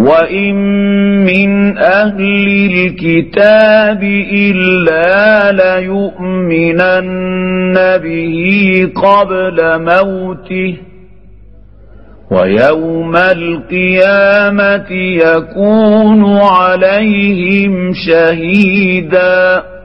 وإن من أهل الكتاب إلا ليؤمنن به قبل موته ويوم القيامة يكون عليهم شهيدا.